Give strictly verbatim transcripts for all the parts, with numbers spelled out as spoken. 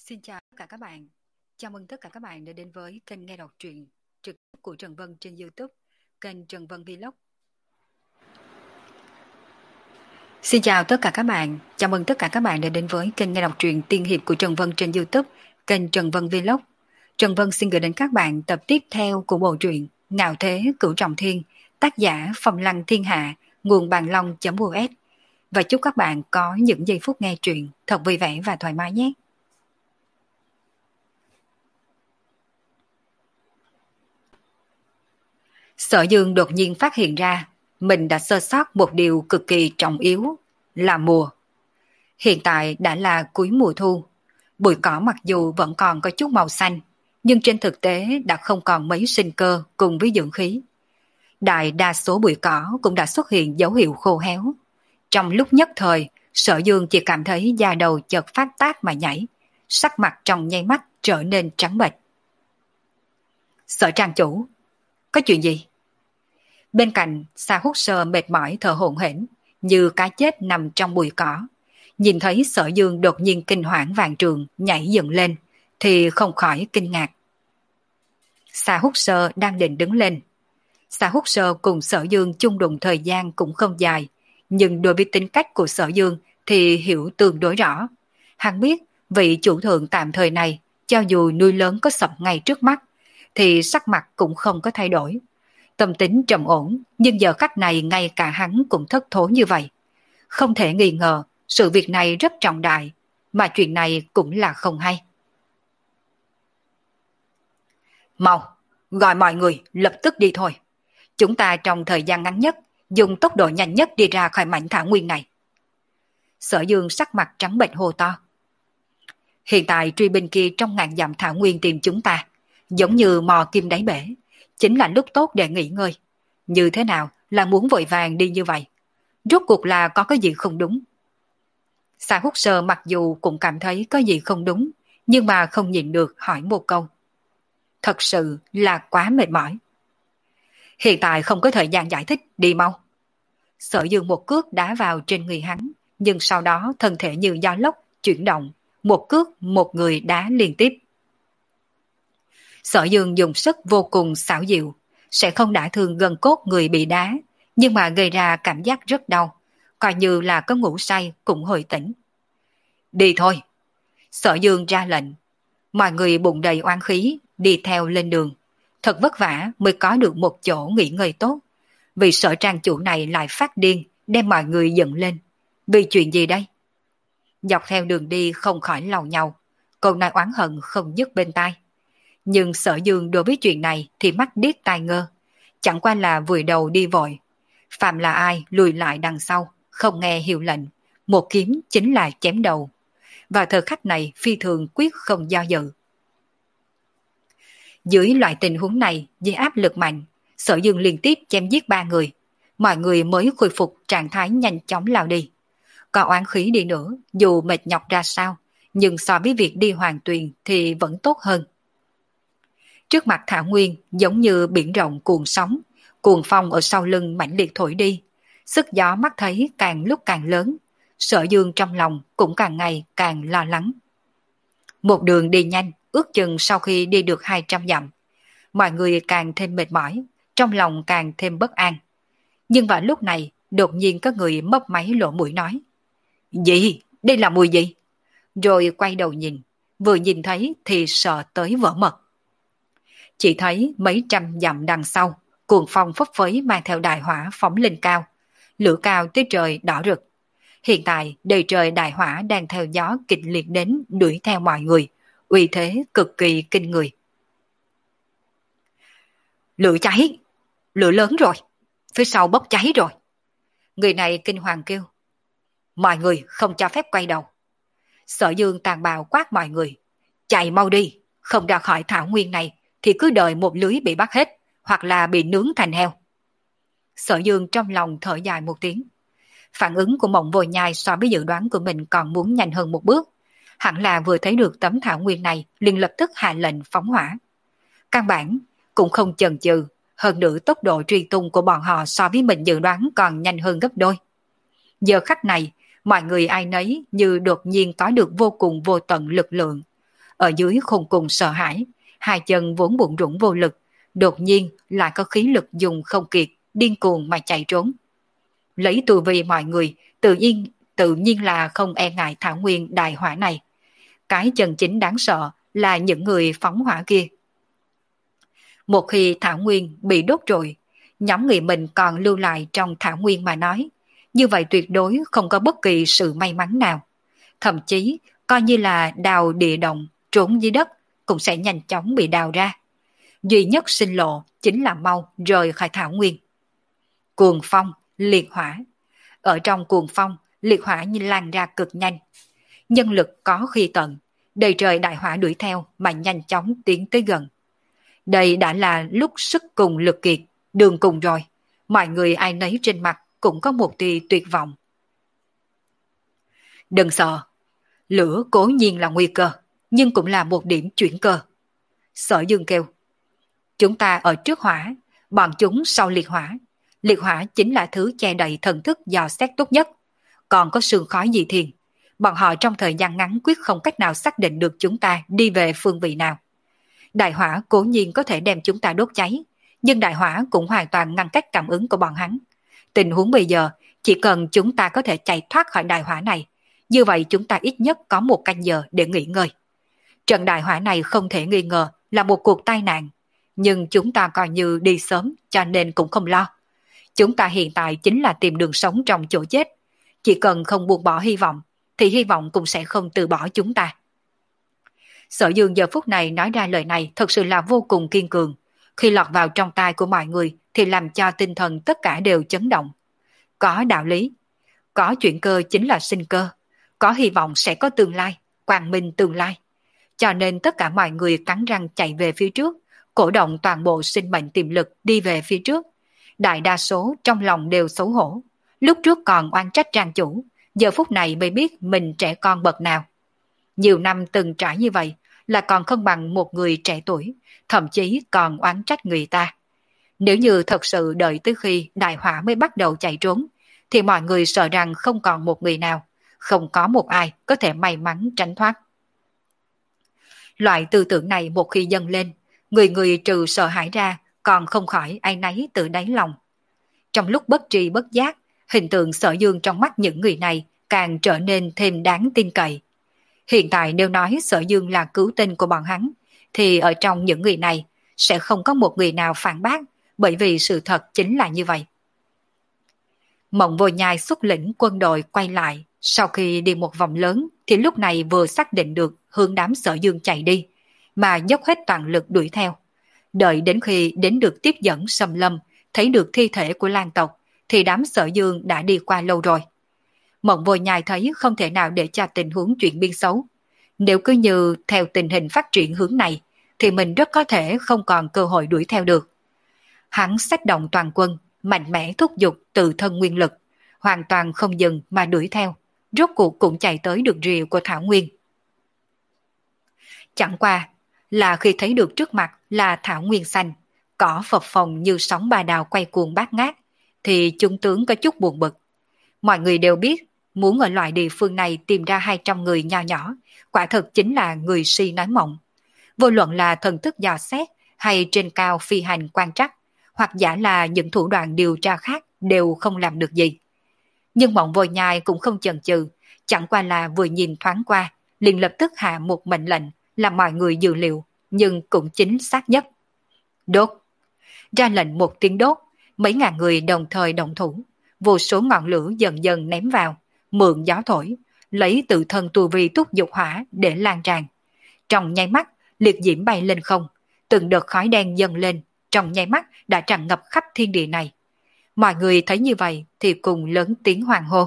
Xin chào tất cả các bạn. Chào mừng tất cả các bạn đã đến với kênh nghe đọc truyện trực tiếp của Trần Vân trên YouTube, kênh Trần Vân Vlog. Xin chào tất cả các bạn. Chào mừng tất cả các bạn đã đến với kênh nghe đọc truyện tiên hiệp của Trần Vân trên YouTube, kênh Trần Vân Vlog. Trần Vân xin gửi đến các bạn tập tiếp theo của bộ truyện Ngạo Thế Cửu Trọng Thiên, tác giả Phong Lăng Thiên Hạ, nguồn bàn long.us. Và chúc các bạn có những giây phút nghe truyện thật vui vẻ và thoải mái nhé. Sở Dương đột nhiên phát hiện ra mình đã sơ sót một điều cực kỳ trọng yếu là mùa. Hiện tại đã là cuối mùa thu, bụi cỏ mặc dù vẫn còn có chút màu xanh, nhưng trên thực tế đã không còn mấy sinh cơ cùng với dưỡng khí. Đại đa số bụi cỏ cũng đã xuất hiện dấu hiệu khô héo. Trong lúc nhất thời, Sở Dương chỉ cảm thấy da đầu chợt phát tác mà nhảy, sắc mặt trong nháy mắt trở nên trắng bệch. Sở trang chủ, có chuyện gì? Bên cạnh, Sa Hút Sơ mệt mỏi thở hổn hển, như cá chết nằm trong bụi cỏ. Nhìn thấy Sở Dương đột nhiên kinh hoảng vạn trường nhảy dựng lên, thì không khỏi kinh ngạc. Sa Hút Sơ đang định đứng lên. Sa Hút Sơ cùng Sở Dương chung đụng thời gian cũng không dài, nhưng đối với tính cách của Sở Dương thì hiểu tương đối rõ. Hắn biết vị chủ thượng tạm thời này, cho dù núi lớn có sập ngay trước mắt, thì sắc mặt cũng không có thay đổi. Tâm tính trầm ổn, nhưng giờ khắc này ngay cả hắn cũng thất thố như vậy. Không thể nghi ngờ, sự việc này rất trọng đại, mà chuyện này cũng là không hay. Mau, gọi mọi người lập tức đi thôi. Chúng ta trong thời gian ngắn nhất, dùng tốc độ nhanh nhất đi ra khỏi mảnh thảo nguyên này. Sở Dương sắc mặt trắng bệch hô to. Hiện tại truy binh kia trong ngàn dặm thảo nguyên tìm chúng ta, giống như mò kim đáy bể, chính là lúc tốt để nghỉ ngơi. Như thế nào là muốn vội vàng đi như vậy? Rốt cuộc là có cái gì không đúng? Sa Hút Sơ mặc dù cũng cảm thấy có gì không đúng, nhưng mà không nhịn được hỏi một câu. Thật sự là quá mệt mỏi. Hiện tại không có thời gian giải thích, đi mau. Sở Dương một cước đá vào trên người hắn, nhưng sau đó thân thể như gió lốc chuyển động, một cước một người đá liên tiếp. Sở Dương dùng sức vô cùng xảo diệu, sẽ không đả thương gân cốt người bị đá, nhưng mà gây ra cảm giác rất đau, coi như là có ngủ say cũng hồi tỉnh. Đi thôi. Sở Dương ra lệnh. Mọi người bụng đầy oán khí, đi theo lên đường. Thật vất vả mới có được một chỗ nghỉ ngơi tốt. Vì Sở trang chủ này lại phát điên, đem mọi người dựng lên. Vì chuyện gì đây? Dọc theo đường đi không khỏi lầu nhau, câu nói oán hận không dứt bên tai. Nhưng Sở Dương đối với chuyện này thì mắt điếc tai ngơ, chẳng qua là vùi đầu đi vội. Phạm là ai lùi lại đằng sau, không nghe hiệu lệnh, một kiếm chính là chém đầu. Vào thời khắc này phi thường quyết không do dự. Dưới loại tình huống này, với áp lực mạnh, Sở Dương liên tiếp chém giết ba người, mọi người mới khôi phục trạng thái nhanh chóng lao đi. Có oán khí đi nữa, dù mệt nhọc ra sao, nhưng so với việc đi hoàng tuyền thì vẫn tốt hơn. Trước mặt thảo nguyên giống như biển rộng cuồng sóng, cuồng phong ở sau lưng mãnh liệt thổi đi, sức gió mắt thấy càng lúc càng lớn, Sở Dương trong lòng cũng càng ngày càng lo lắng. Một đường đi nhanh, ước chừng sau khi đi được hai trăm dặm, mọi người càng thêm mệt mỏi, trong lòng càng thêm bất an. Nhưng vào lúc này, đột nhiên có người mấp máy lỗ mũi nói. Gì? Đây là mùi gì? Rồi quay đầu nhìn, vừa nhìn thấy thì sợ tới vỡ mật. Chỉ thấy mấy trăm dặm đằng sau, cuồng phong phấp phới mang theo đại hỏa phóng lên cao, lửa cao tới trời đỏ rực. Hiện tại đầy trời đại hỏa đang theo gió kịch liệt đến đuổi theo mọi người, uy thế cực kỳ kinh người. Lửa cháy, lửa lớn rồi, phía sau bốc cháy rồi. Người này kinh hoàng kêu. Mọi người không cho phép quay đầu. Sở Dương tàn bạo quát mọi người. Chạy mau đi, không ra khỏi thảo nguyên này thì cứ đợi một lưới bị bắt hết, hoặc là bị nướng thành heo. Sở Dương trong lòng thở dài một tiếng. Phản ứng của Mộng Vô Nhai so với dự đoán của mình còn muốn nhanh hơn một bước. Hẳn là vừa thấy được tấm thảo nguyên này liền lập tức hạ lệnh phóng hỏa. Căn bản cũng không chần chừ, hơn nữa tốc độ truy tung của bọn họ so với mình dự đoán còn nhanh hơn gấp đôi. Giờ khắc này, mọi người ai nấy như đột nhiên có được vô cùng vô tận lực lượng. ở dưới khôn cùng sợ hãi, hai chân vốn bụng rủng vô lực, đột nhiên lại có khí lực dùng không kiệt, điên cuồng mà chạy trốn. Lấy tu vi mọi người, tự nhiên tự nhiên là không e ngại thảo nguyên đại hỏa này. Cái chân chính đáng sợ là những người phóng hỏa kia. Một khi thảo nguyên bị đốt rồi, nhóm người mình còn lưu lại trong thảo nguyên mà nói, như vậy tuyệt đối không có bất kỳ sự may mắn nào. Thậm chí, coi như là đào địa động, trốn dưới đất, cũng sẽ nhanh chóng bị đào ra. Duy nhất sinh lộ chính là mau rời khỏi thảo nguyên. Cuồng phong, liệt hỏa. Ở trong cuồng phong, liệt hỏa như lan ra cực nhanh. Nhân lực có khi tận, đầy trời đại hỏa đuổi theo mà nhanh chóng tiến tới gần. Đây đã là lúc sức cùng lực kiệt, đường cùng rồi. Mọi người ai nấy trên mặt cũng có một tia tuyệt vọng. Đừng sợ, lửa cố nhiên là nguy cơ, nhưng cũng là một điểm chuyển cơ. Sở Dương kêu, chúng ta ở trước hỏa, bọn chúng sau liệt hỏa. Liệt hỏa chính là thứ che đậy thần thức dò xét tốt nhất. Còn có sương khói dị thiền, bọn họ trong thời gian ngắn quyết không cách nào xác định được chúng ta đi về phương vị nào. Đại hỏa cố nhiên có thể đem chúng ta đốt cháy, nhưng đại hỏa cũng hoàn toàn ngăn cách cảm ứng của bọn hắn. Tình huống bây giờ, chỉ cần chúng ta có thể chạy thoát khỏi đại hỏa này, như vậy chúng ta ít nhất có một canh giờ để nghỉ ngơi. Trận đại hỏa này không thể nghi ngờ là một cuộc tai nạn, nhưng chúng ta coi như đi sớm cho nên cũng không lo. Chúng ta hiện tại chính là tìm đường sống trong chỗ chết. Chỉ cần không buông bỏ hy vọng, thì hy vọng cũng sẽ không từ bỏ chúng ta. Sở Dương giờ phút này nói ra lời này thật sự là vô cùng kiên cường. Khi lọt vào trong tai của mọi người thì làm cho tinh thần tất cả đều chấn động. Có đạo lý, có chuyện cơ chính là sinh cơ, có hy vọng sẽ có tương lai, quang minh tương lai. Cho nên tất cả mọi người cắn răng chạy về phía trước, cổ động toàn bộ sinh mệnh tiềm lực đi về phía trước. Đại đa số trong lòng đều xấu hổ. Lúc trước còn oan trách trang chủ, giờ phút này mới biết mình trẻ con bậc nào. Nhiều năm từng trải như vậy là còn không bằng một người trẻ tuổi, thậm chí còn oán trách người ta. Nếu như thật sự đợi tới khi đại hỏa mới bắt đầu chạy trốn, thì mọi người sợ rằng không còn một người nào, không có một ai có thể may mắn tránh thoát. Loại tư tưởng này một khi dâng lên, người người trừ sợ hãi ra còn không khỏi áy náy từ đáy lòng. Trong lúc bất tri bất giác, hình tượng Sở Dương trong mắt những người này càng trở nên thêm đáng tin cậy. Hiện tại nếu nói Sở Dương là cứu tinh của bọn hắn, thì ở trong những người này sẽ không có một người nào phản bác, bởi vì sự thật chính là như vậy. Mộng Vô Nhai xuất lĩnh quân đội quay lại, sau khi đi một vòng lớn thì lúc này vừa xác định được hướng đám Sở Dương chạy đi, mà dốc hết toàn lực đuổi theo. Đợi đến khi đến được tiếp dẫn xâm lâm, thấy được thi thể của Lan tộc, thì đám Sở Dương đã đi qua lâu rồi. Mộng Vô Nhai thấy không thể nào để cho tình huống chuyển biến xấu. Nếu cứ như theo tình hình phát triển hướng này, thì mình rất có thể không còn cơ hội đuổi theo được. Hắn xách động toàn quân, mạnh mẽ thúc giục tự thân nguyên lực, hoàn toàn không dừng mà đuổi theo, rốt cuộc cũng chạy tới được rìa của Thảo Nguyên. Chẳng qua là khi thấy được trước mặt là Thảo Nguyên xanh, cỏ phập phồng như sóng ba đào quay cuồng bát ngát, thì trung tướng có chút buồn bực. Mọi người đều biết, muốn ở loại địa phương này tìm ra hai trăm người nho nhỏ, quả thực chính là người si nói mộng. Vô luận là thần thức dò xét hay trên cao phi hành quan trắc, hoặc giả là những thủ đoạn điều tra khác đều không làm được gì. Nhưng Mộng Vô Nhai cũng không chần chừ, chẳng qua là vừa nhìn thoáng qua, liền lập tức hạ một mệnh lệnh làm mọi người dự liệu, nhưng cũng chính xác nhất. Đốt! Ra lệnh một tiếng đốt, mấy ngàn người đồng thời động thủ, vô số ngọn lửa dần dần ném vào, mượn gió thổi, lấy tự thân tu vi túc dục hỏa để lan tràn. Trong nháy mắt, liệt diễm bay lên không, từng đợt khói đen dâng lên, trong nháy mắt đã tràn ngập khắp thiên địa này. Mọi người thấy như vậy thì cùng lớn tiếng hoan hô.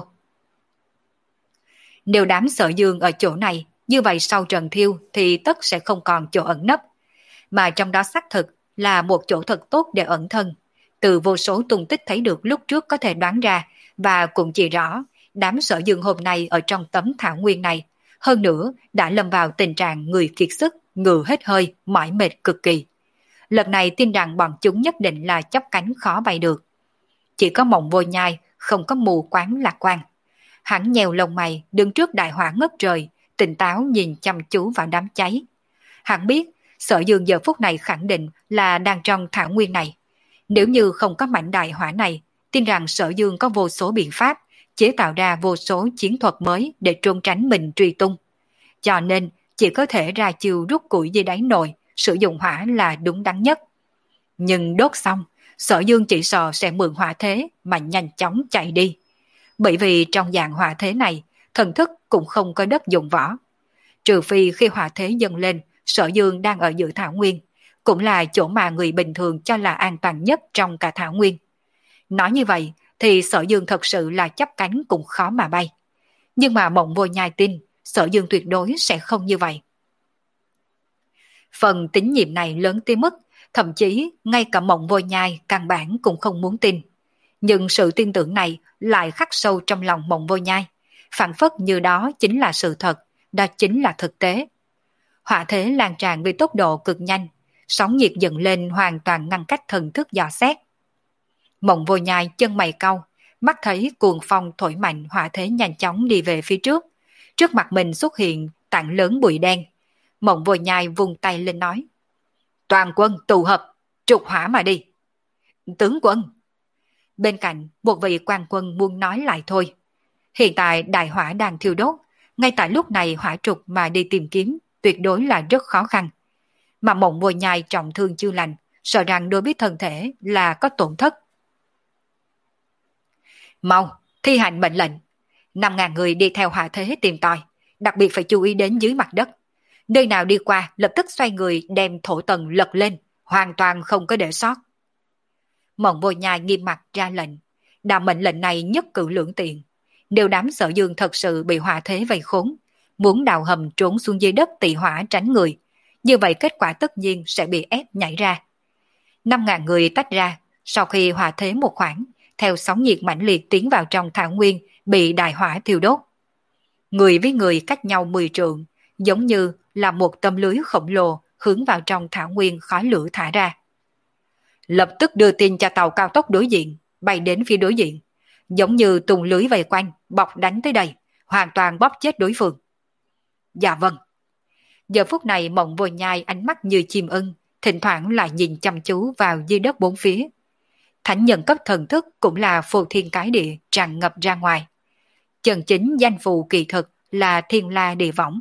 Nếu đám Sở Dương ở chỗ này, như vậy sau trận thiêu thì tất sẽ không còn chỗ ẩn nấp. Mà trong đó xác thực là một chỗ thật tốt để ẩn thân. Từ vô số tung tích thấy được lúc trước có thể đoán ra, và cũng chỉ rõ đám Sở Dương hôm nay ở trong tấm thảo nguyên này, hơn nữa đã lâm vào tình trạng người kiệt sức, ngừ hết hơi, mỏi mệt cực kỳ. Lần này tin rằng bọn chúng nhất định là chắp cánh khó bay được. Chỉ có Mộng Vô Nhai không có mù quáng lạc quan. Hắn nhèo lông mày đứng trước đại hỏa ngất trời, tỉnh táo nhìn chăm chú vào đám cháy. Hắn biết Sở Dương giờ phút này khẳng định là đang trong thảo nguyên này. Nếu như không có mảnh đại hỏa này, tin rằng Sở Dương có vô số biện pháp chế tạo ra vô số chiến thuật mới để trốn tránh mình truy tung. Cho nên chỉ có thể ra chiêu rút củi dưới đáy nồi, sử dụng hỏa là đúng đắn nhất. Nhưng đốt xong, Sở Dương chỉ sợ sẽ mượn hỏa thế mà nhanh chóng chạy đi. Bởi vì trong dạng hỏa thế này, thần thức cũng không có đất dụng võ. Trừ phi khi hỏa thế dâng lên, Sở Dương đang ở giữa thảo nguyên, cũng là chỗ mà người bình thường cho là an toàn nhất trong cả thảo nguyên. Nói như vậy thì Sở Dương thật sự là chắp cánh cũng khó mà bay. Nhưng mà Mộng Vô Nhai tin Sở Dương tuyệt đối sẽ không như vậy. Phần tín nhiệm này lớn tới mức thậm chí ngay cả Mộng Vô Nhai căn bản cũng không muốn tin. Nhưng sự tin tưởng này lại khắc sâu trong lòng Mộng Vô Nhai, phảng phất như đó chính là sự thật, đó chính là thực tế. Hỏa thế lan tràn với tốc độ cực nhanh, sóng nhiệt dần lên hoàn toàn ngăn cách thần thức dò xét. Mộng Vô Nhai chân mày cau, mắt thấy cuồng phong thổi mạnh hỏa thế nhanh chóng đi về phía trước. Trước mặt mình xuất hiện tảng lớn bụi đen. Mộng Vô Nhai vùng tay lên nói: toàn quân tụ hợp, trục hỏa mà đi. Tướng quân. Bên cạnh một vị quan quân muốn nói lại thôi. Hiện tại đại hỏa đang thiêu đốt, ngay tại lúc này hỏa trục mà đi tìm kiếm tuyệt đối là rất khó khăn. Mà Mộng Vô Nhai trọng thương chưa lành, sợ rằng đối với thân thể là có tổn thất. Mau, thi hành mệnh lệnh. Năm ngàn người đi theo hỏa thế tìm tòi, đặc biệt phải chú ý đến dưới mặt đất. Nơi nào đi qua lập tức xoay người đem thổ tầng lật lên, hoàn toàn không có để sót. Mộng Vô Nhai nghiêm mặt ra lệnh. Đạo mệnh lệnh này nhất cử lưỡng tiện. Nếu đám Sở Dương thật sự bị hỏa thế vây khốn, muốn đào hầm trốn xuống dưới đất tị hỏa tránh người, như vậy kết quả tất nhiên sẽ bị ép nhảy ra. Năm ngàn người tách ra, sau khi hỏa thế một khoảng, theo sóng nhiệt mãnh liệt tiến vào trong thảo nguyên, bị đại hỏa thiêu đốt. Người với người cách nhau mười trượng, giống như là một tấm lưới khổng lồ hướng vào trong thảo nguyên khói lửa thả ra. Lập tức đưa tin cho tàu cao tốc đối diện, bay đến phía đối diện, giống như tùng lưới vây quanh, bọc đánh tới đây, hoàn toàn bóp chết đối phương. Dạ vâng. Giờ phút này Mộng Vô Nhai ánh mắt như chim ưng, thỉnh thoảng lại nhìn chăm chú vào dưới đất bốn phía. Thánh nhân cấp thần thức cũng là phù thiên cái địa tràn ngập ra ngoài. Chân chính danh phù kỳ thực là thiên la địa võng.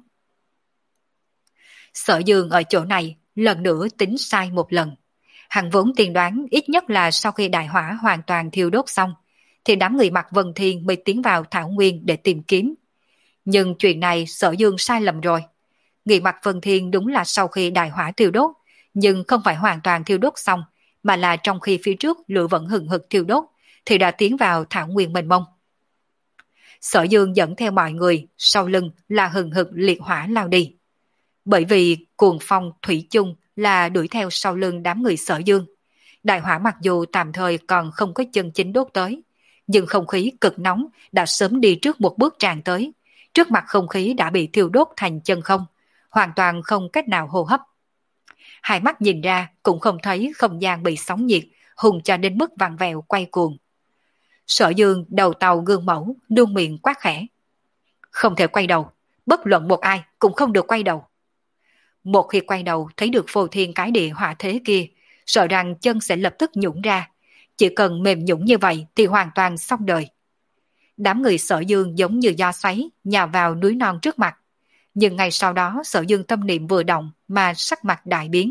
Sở Dương ở chỗ này lần nữa tính sai một lần. Hắn vốn tiên đoán ít nhất là sau khi đại hỏa hoàn toàn thiêu đốt xong, thì đám người mặc Vân Thiên mới tiến vào thảo nguyên để tìm kiếm. Nhưng chuyện này Sở Dương sai lầm rồi. Người mặc Vân Thiên đúng là sau khi đại hỏa thiêu đốt, nhưng không phải hoàn toàn thiêu đốt xong, mà là trong khi phía trước lửa vẫn hừng hực thiêu đốt, thì đã tiến vào thảo nguyên mênh mông. Sở Dương dẫn theo mọi người, sau lưng là hừng hực liệt hỏa lao đi. Bởi vì cuồng phong thủy chung là đuổi theo sau lưng đám người Sở Dương. Đại hỏa mặc dù tạm thời còn không có chân chính đốt tới, nhưng không khí cực nóng đã sớm đi trước một bước tràn tới. Trước mặt không khí đã bị thiêu đốt thành chân không, hoàn toàn không cách nào hô hấp. Hai mắt nhìn ra cũng không thấy không gian bị sóng nhiệt, hùng cho đến mức vặn vẹo quay cuồng. Sở Dương đầu tàu gương mẫu, đuông miệng quát khẽ. Không thể quay đầu, bất luận một ai cũng không được quay đầu. Một khi quay đầu thấy được phô thiên cái địa hỏa thế kia, sợ rằng chân sẽ lập tức nhũn ra. Chỉ cần mềm nhũn như vậy thì hoàn toàn xong đời. Đám người Sở Dương giống như gió xoáy nhào vào núi non trước mặt. Nhưng ngay sau đó Sở Dương tâm niệm vừa động mà sắc mặt đại biến.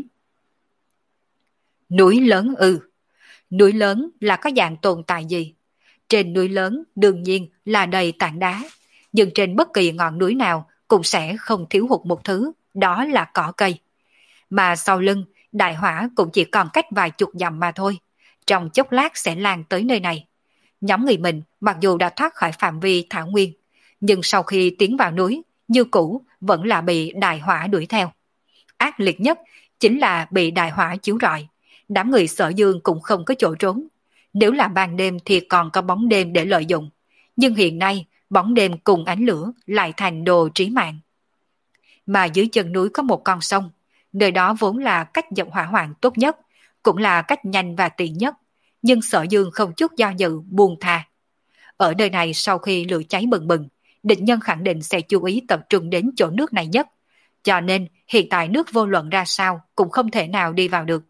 Núi lớn ư? Núi lớn là có dạng tồn tại gì? Trên núi lớn đương nhiên là đầy tảng đá, nhưng trên bất kỳ ngọn núi nào cũng sẽ không thiếu hụt một thứ, đó là cỏ cây. Mà sau lưng, đại hỏa cũng chỉ còn cách vài chục dặm mà thôi, trong chốc lát sẽ lan tới nơi này. Nhóm người mình mặc dù đã thoát khỏi phạm vi thảo nguyên, nhưng sau khi tiến vào núi, như cũ vẫn là bị đại hỏa đuổi theo. Ác liệt nhất chính là bị đại hỏa chiếu rọi, đám người Sở Dương cũng không có chỗ trốn. Nếu là ban đêm thì còn có bóng đêm để lợi dụng, nhưng hiện nay bóng đêm cùng ánh lửa lại thành đồ trí mạng. Mà dưới chân núi có một con sông, nơi đó vốn là cách dập hỏa hoạn tốt nhất, cũng là cách nhanh và tiện nhất, nhưng Sở Dương không chút do dự buông tha. Ở nơi này sau khi lửa cháy bừng bừng, địch nhân khẳng định sẽ chú ý tập trung đến chỗ nước này nhất, cho nên hiện tại nước vô luận ra sao cũng không thể nào đi vào được.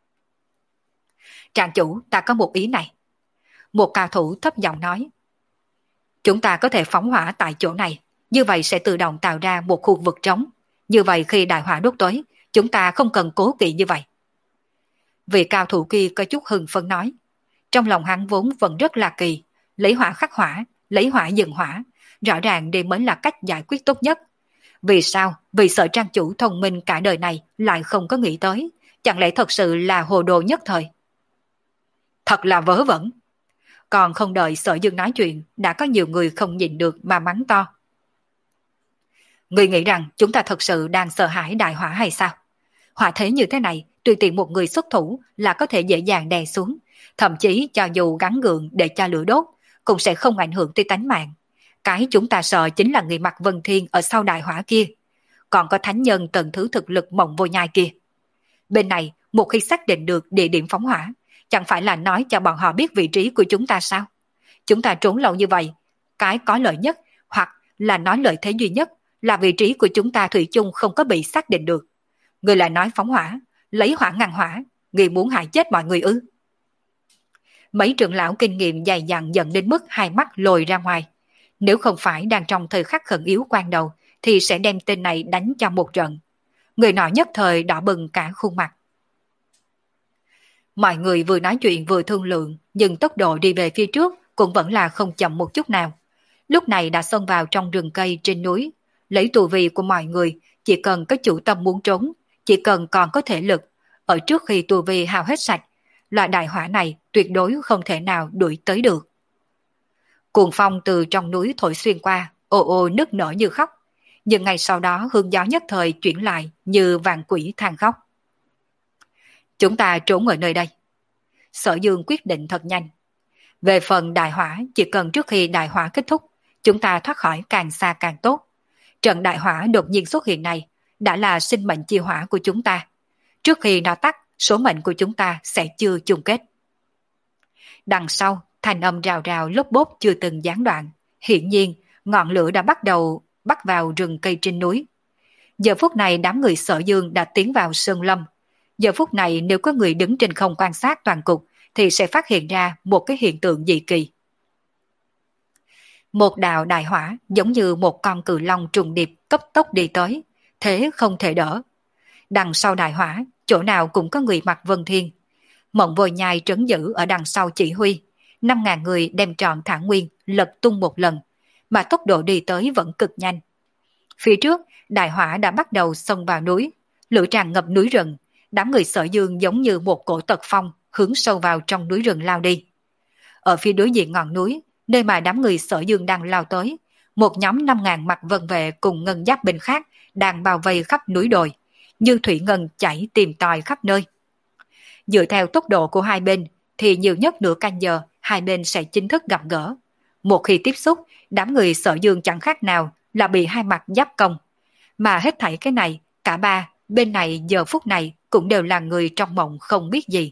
Trang chủ, ta có một ý này. Một cao thủ thấp giọng nói. Chúng ta có thể phóng hỏa tại chỗ này, như vậy sẽ tự động tạo ra một khu vực trống. Như vậy khi đại hỏa đốt tối, chúng ta không cần cố kỵ như vậy. Vị cao thủ kia có chút hưng phấn nói. Trong lòng hắn vốn vẫn rất là kỳ, lấy hỏa khắc hỏa, lấy hỏa dừng hỏa, rõ ràng đây mới là cách giải quyết tốt nhất. Vì sao? Vì sợ trang chủ thông minh cả đời này lại không có nghĩ tới, chẳng lẽ thật sự là hồ đồ nhất thời? Thật là vớ vẩn. Còn không đợi Sở Dương nói chuyện, đã có nhiều người không nhịn được mà mắng to. Người nghĩ rằng chúng ta thật sự đang sợ hãi đại hỏa hay sao? Hỏa thế như thế này, tùy tiện một người xuất thủ là có thể dễ dàng đè xuống, thậm chí cho dù gắn gượng để cho lửa đốt, cũng sẽ không ảnh hưởng tới tánh mạng. Cái chúng ta sợ chính là người mặc Vân Thiên ở sau đại hỏa kia, còn có thánh nhân tầng thứ thực lực Mộng Vô Nhai kia. Bên này, một khi xác định được địa điểm phóng hỏa, chẳng phải là nói cho bọn họ biết vị trí của chúng ta sao? Chúng ta trốn lâu như vậy, cái có lợi nhất, hoặc là nói lợi thế duy nhất, là vị trí của chúng ta thủy chung không có bị xác định được. Người lại nói phóng hỏa, lấy hỏa ngăn hỏa, người muốn hại chết mọi người ư? Mấy trưởng lão kinh nghiệm dày dặn giận đến mức hai mắt lồi ra ngoài. Nếu không phải đang trong thời khắc khẩn yếu quan đầu, thì sẽ đem tên này đánh cho một trận. Người nọ nhất thời đỏ bừng cả khuôn mặt. Mọi người vừa nói chuyện vừa thương lượng, nhưng tốc độ đi về phía trước cũng vẫn là không chậm một chút nào. Lúc này đã xông vào trong rừng cây trên núi, lấy tù vi của mọi người, chỉ cần có chủ tâm muốn trốn, chỉ cần còn có thể lực, ở trước khi tù vi hao hết sạch, loại đại hỏa này tuyệt đối không thể nào đuổi tới được. Cuồng phong từ trong núi thổi xuyên qua, ồ ồ nức nở như khóc, nhưng ngay sau đó hương gió nhất thời chuyển lại như vạn quỷ than khóc. Chúng ta trốn ở nơi đây. Sở Dương quyết định thật nhanh. Về phần đại hỏa, chỉ cần trước khi đại hỏa kết thúc, chúng ta thoát khỏi càng xa càng tốt. Trận đại hỏa đột nhiên xuất hiện này đã là sinh mệnh chi hỏa của chúng ta. Trước khi nó tắt, số mệnh của chúng ta sẽ chưa chung kết. Đằng sau, thanh âm rào rào lốp bốp chưa từng gián đoạn. Hiển nhiên, ngọn lửa đã bắt đầu bắt vào rừng cây trên núi. Giờ phút này đám người Sở Dương đã tiến vào sơn lâm. Giờ phút này nếu có người đứng trên không quan sát toàn cục thì sẽ phát hiện ra một cái hiện tượng dị kỳ. Một đạo đại hỏa giống như một con cự long trùng điệp cấp tốc đi tới, thế không thể đỡ. Đằng sau đại hỏa, chỗ nào cũng có người mặc Vân Thiên. Mộng Vô Nhai trấn giữ ở đằng sau chỉ huy, năm ngàn người đem trọn Thản Nguyên lật tung một lần, mà tốc độ đi tới vẫn cực nhanh. Phía trước, đại hỏa đã bắt đầu xông vào núi, lửa tràn ngập núi rừng, đám người Sở Dương giống như một cổ tật phong hướng sâu vào trong núi rừng lao đi. Ở phía đối diện ngọn núi, nơi mà đám người Sở Dương đang lao tới, một nhóm năm ngàn mặc vân vệ cùng ngân giáp binh khác đang bao vây khắp núi đồi, như thủy ngân chảy tìm tòi khắp nơi. Dựa theo tốc độ của hai bên, thì nhiều nhất nửa canh giờ hai bên sẽ chính thức gặp gỡ. Một khi tiếp xúc, đám người Sở Dương chẳng khác nào là bị hai mặt giáp công. Mà hết thảy cái này, cả ba, bên này giờ phút này cũng đều là người trong mộng không biết gì.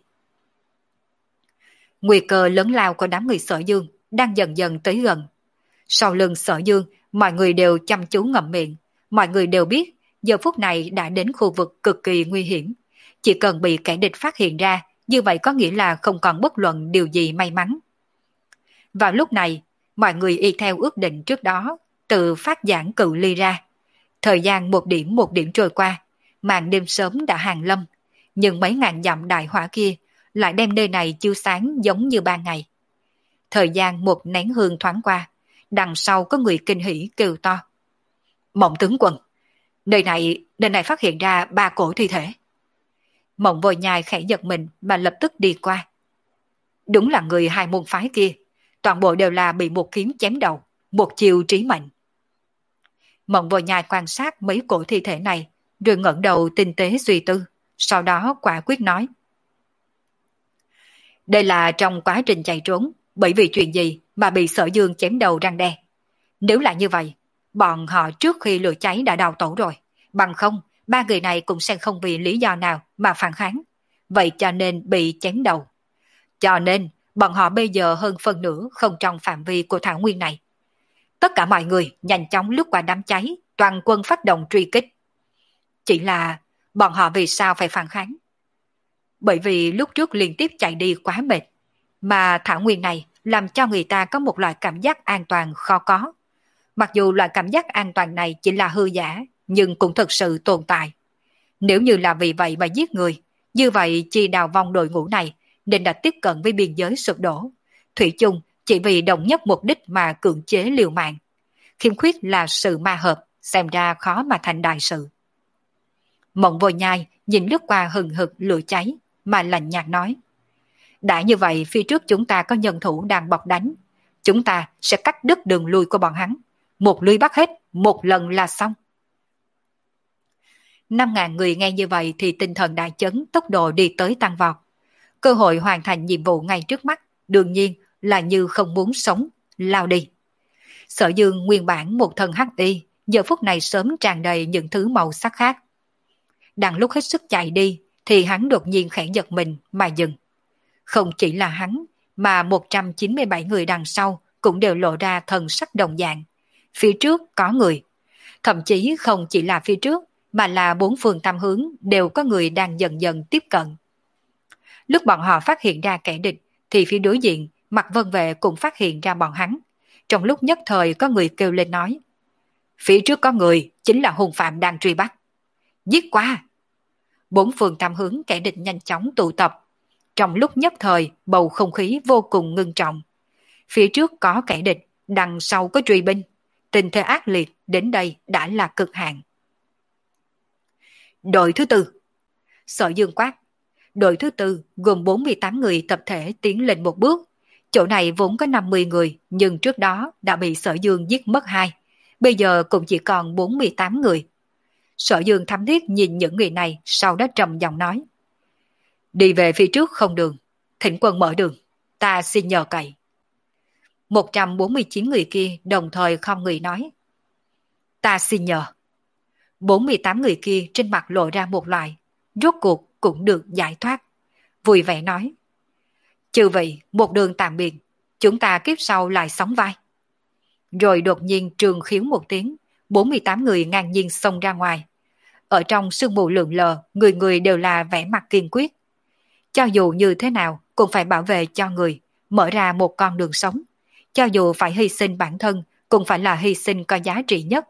Nguy cơ lớn lao của đám người Sở Dương đang dần dần tới gần. Sau lưng Sở Dương, mọi người đều chăm chú ngậm miệng. Mọi người đều biết, giờ phút này đã đến khu vực cực kỳ nguy hiểm. Chỉ cần bị kẻ địch phát hiện ra, như vậy có nghĩa là không còn bất luận điều gì may mắn. Vào lúc này, mọi người y theo ước định trước đó, tự phát giãn cự ly ra. Thời gian một điểm một điểm trôi qua, màn đêm sớm đã hàng lâm, nhưng mấy ngàn dặm đại hỏa kia lại đem nơi này chiếu sáng giống như ban ngày. Thời gian một nén hương thoáng qua, đằng sau có người kinh hỉ kêu to. Mộng tướng quân, nơi này, nơi này phát hiện ra ba cổ thi thể. Mộng Vô Nhai khẽ giật mình mà lập tức đi qua. Đúng là người hai môn phái kia, toàn bộ đều là bị một kiếm chém đầu, một chiều trí mệnh. Mộng Vô Nhai quan sát mấy cổ thi thể này, rồi ngẩng đầu tinh tế suy tư, sau đó quả quyết nói. Đây là trong quá trình chạy trốn, bởi vì chuyện gì mà bị Sở Dương chém đầu răng đe. Nếu là như vậy, bọn họ trước khi lửa cháy đã đào tổ rồi, bằng không, ba người này cũng sẽ không vì lý do nào mà phản kháng, vậy cho nên bị chém đầu. Cho nên, bọn họ bây giờ hơn phân nửa không trong phạm vi của thảo nguyên này. Tất cả mọi người nhanh chóng lướt qua đám cháy, toàn quân phát động truy kích. Chỉ là bọn họ vì sao phải phản kháng? Bởi vì lúc trước liên tiếp chạy đi quá mệt, mà thảo nguyên này làm cho người ta có một loại cảm giác an toàn khó có. Mặc dù loại cảm giác an toàn này chỉ là hư giả, nhưng cũng thực sự tồn tại. Nếu như là vì vậy mà giết người, như vậy chi đào vong đội ngũ này nên đã tiếp cận với biên giới sụp đổ. Thủy chung chỉ vì đồng nhất mục đích mà cưỡng chế liều mạng. Khiếm khuyết là sự ma hợp, xem ra khó mà thành đại sự. Mộng Vô Nhai nhìn lướt qua hừng hực lửa cháy, mà lạnh nhạt nói. Đã như vậy, phía trước chúng ta có nhân thủ đang bọc đánh. Chúng ta sẽ cắt đứt đường lui của bọn hắn. Một lưới bắt hết, một lần là xong. Năm ngàn người nghe như vậy thì tinh thần đại chấn, tốc độ đi tới tăng vọt. Cơ hội hoàn thành nhiệm vụ ngay trước mắt, đương nhiên là như không muốn sống, lao đi. Sở Dương nguyên bản một thân hắc y, giờ phút này sớm tràn đầy những thứ màu sắc khác. Đang lúc hết sức chạy đi, thì hắn đột nhiên khẽ giật mình mà dừng. Không chỉ là hắn, mà một trăm chín mươi bảy người đằng sau cũng đều lộ ra thần sắc đồng dạng. Phía trước có người. Thậm chí không chỉ là phía trước, mà là bốn phương tam hướng đều có người đang dần dần tiếp cận. Lúc bọn họ phát hiện ra kẻ địch, thì phía đối diện, Mạc Vân Vệ cũng phát hiện ra bọn hắn. Trong lúc nhất thời có người kêu lên nói. Phía trước có người, chính là hung phạm đang truy bắt. Giết qua! Bốn phương tam hướng kẻ địch nhanh chóng tụ tập. Trong lúc nhất thời, bầu không khí vô cùng ngưng trọng. Phía trước có kẻ địch, đằng sau có truy binh. Tình thế ác liệt đến đây đã là cực hạn. Đội thứ tư. Sở Dương quát. Đội thứ tư gồm bốn mươi tám người tập thể tiến lên một bước. Chỗ này vốn có năm mươi người, nhưng trước đó đã bị Sở Dương giết mất hai. Bây giờ cũng chỉ còn bốn mươi tám người. Sở Dương thấm thiết nhìn những người này, sau đó trầm giọng nói. Đi về phía trước không đường, thỉnh quân mở đường, ta xin nhờ cậy. một trăm bốn mươi chín người kia đồng thời không người nói. Ta xin nhờ. bốn mươi tám người kia trên mặt lộ ra một loại, rốt cuộc cũng được giải thoát. Vui vẻ nói. Chư vị, một đường tạm biệt, chúng ta kiếp sau lại sóng vai. Rồi đột nhiên trường khiếu một tiếng, bốn mươi tám người ngang nhiên xông ra ngoài. Ở trong sương mù lượn lờ, người người đều là vẻ mặt kiên quyết. Cho dù như thế nào cũng phải bảo vệ cho người, mở ra một con đường sống. Cho dù phải hy sinh bản thân, cũng phải là hy sinh có giá trị nhất.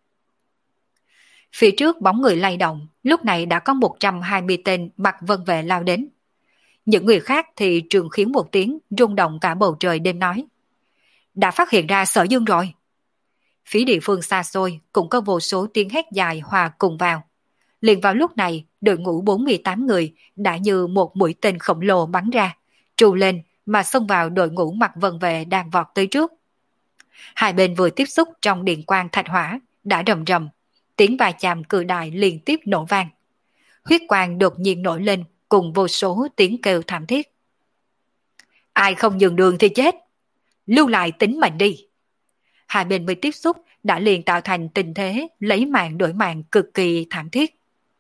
Phía trước bóng người lay động, lúc này đã có một trăm hai mươi tên Mặc Vân Vệ lao đến. Những người khác thì trường khiếu một tiếng, rung động cả bầu trời đêm nói. Đã phát hiện ra Sở Dương rồi. Phía địa phương xa xôi cũng có vô số tiếng hét dài hòa cùng vào. Liền vào lúc này, đội ngũ bốn mươi tám người đã như một mũi tên khổng lồ bắn ra, trù lên mà xông vào đội ngũ Mặc Vân Vệ đang vọt tới trước. Hai bên vừa tiếp xúc trong điện quang thạch hỏa, đã rầm rầm, tiếng va chạm cự đại liên tiếp nổ vang. Huyết quang đột nhiên nổi lên cùng vô số tiếng kêu thảm thiết. Ai không nhường đường thì chết, lưu lại tính mệnh đi. Hai bên mới tiếp xúc đã liền tạo thành tình thế lấy mạng đổi mạng cực kỳ thảm thiết.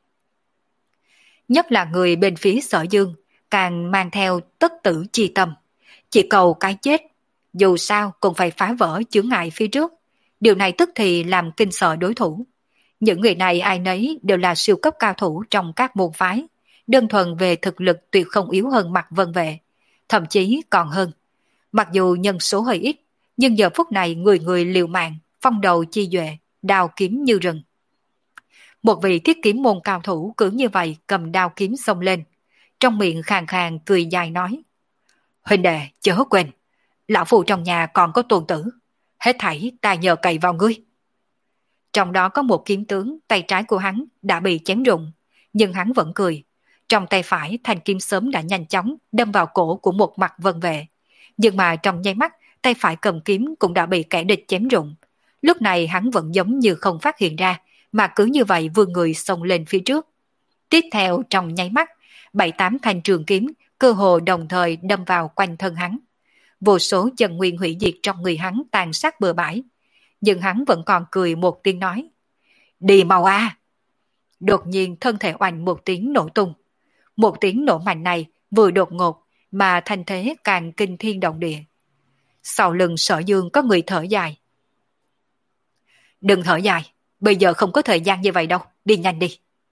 Nhất là người bên phía Sở Dương càng mang theo tất tử chi tâm, chỉ cầu cái chết, dù sao cũng phải phá vỡ chướng ngại phía trước. Điều này tức thì làm kinh sợ đối thủ. Những người này ai nấy đều là siêu cấp cao thủ trong các môn phái, đơn thuần về thực lực tuyệt không yếu hơn Mạc Vân Vệ, thậm chí còn hơn. Mặc dù nhân số hơi ít, nhưng giờ phút này người người liều mạng, phong đầu chi duệ, đao kiếm như rừng. Một vị thiết kiếm môn cao thủ cứ như vậy cầm đao kiếm xông lên, trong miệng khàn khàn cười dài nói. Huynh đệ, chớ quên, lão phụ trong nhà còn có tôn tử, hết thảy ta nhờ cậy vào ngươi. Trong đó có một kiếm tướng, tay trái của hắn đã bị chém rụng, nhưng hắn vẫn cười. Trong tay phải thanh kiếm sớm đã nhanh chóng đâm vào cổ của một Mặc Vân Vệ. Nhưng mà trong nháy mắt, tay phải cầm kiếm cũng đã bị kẻ địch chém rụng. Lúc này hắn vẫn giống như không phát hiện ra, mà cứ như vậy vươn người xông lên phía trước. Tiếp theo trong nháy mắt, bảy tám thanh trường kiếm cơ hồ đồng thời đâm vào quanh thân hắn. Vô số chân nguyên hủy diệt trong người hắn tàn sát bừa bãi. Nhưng hắn vẫn còn cười một tiếng nói. Đi mau a! Đột nhiên thân thể oanh một tiếng nổ tung. Một tiếng nổ mạnh này vừa đột ngột mà thành thế càng kinh thiên động địa. Sau lưng Sở Dương có người thở dài. Đừng thở dài, bây giờ không có thời gian như vậy đâu, đi nhanh đi.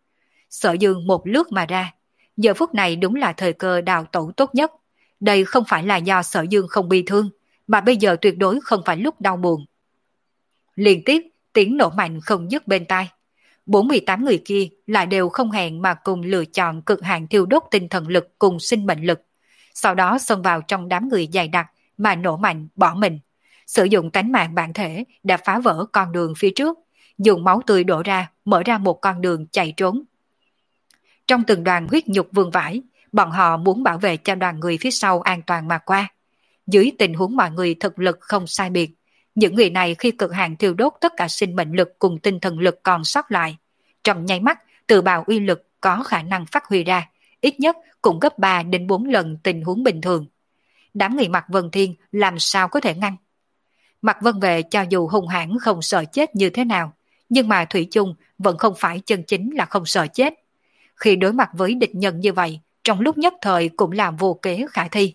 Sở Dương một lướt mà ra. Giờ phút này đúng là thời cơ đào tẩu tốt nhất. Đây không phải là do Sở Dương không bi thương, mà bây giờ tuyệt đối không phải lúc đau buồn. Liên tiếp, tiếng nổ mạnh không dứt bên tai. bốn mươi tám người kia lại đều không hẹn mà cùng lựa chọn cực hạn thiêu đốt tinh thần lực cùng sinh mệnh lực. Sau đó xông vào trong đám người dày đặc mà nổ mạnh bỏ mình. Sử dụng tánh mạng bản thể đã phá vỡ con đường phía trước, dùng máu tươi đổ ra mở ra một con đường chạy trốn. Trong từng đoàn huyết nhục vương vãi, bọn họ muốn bảo vệ cho đoàn người phía sau an toàn mà qua. Dưới tình huống mọi người thực lực không sai biệt, những người này khi cực hạn thiêu đốt tất cả sinh mệnh lực cùng tinh thần lực còn sót lại, trong nháy mắt tự bào uy lực có khả năng phát huy ra, ít nhất cũng gấp ba đến bốn lần tình huống bình thường. Đám người Mạc Vân Thiên làm sao có thể ngăn? Mạc Vân Vệ cho dù hung hãn không sợ chết như thế nào, nhưng mà thủy chung vẫn không phải chân chính là không sợ chết. Khi đối mặt với địch nhân như vậy, trong lúc nhất thời cũng làm vô kế khả thi.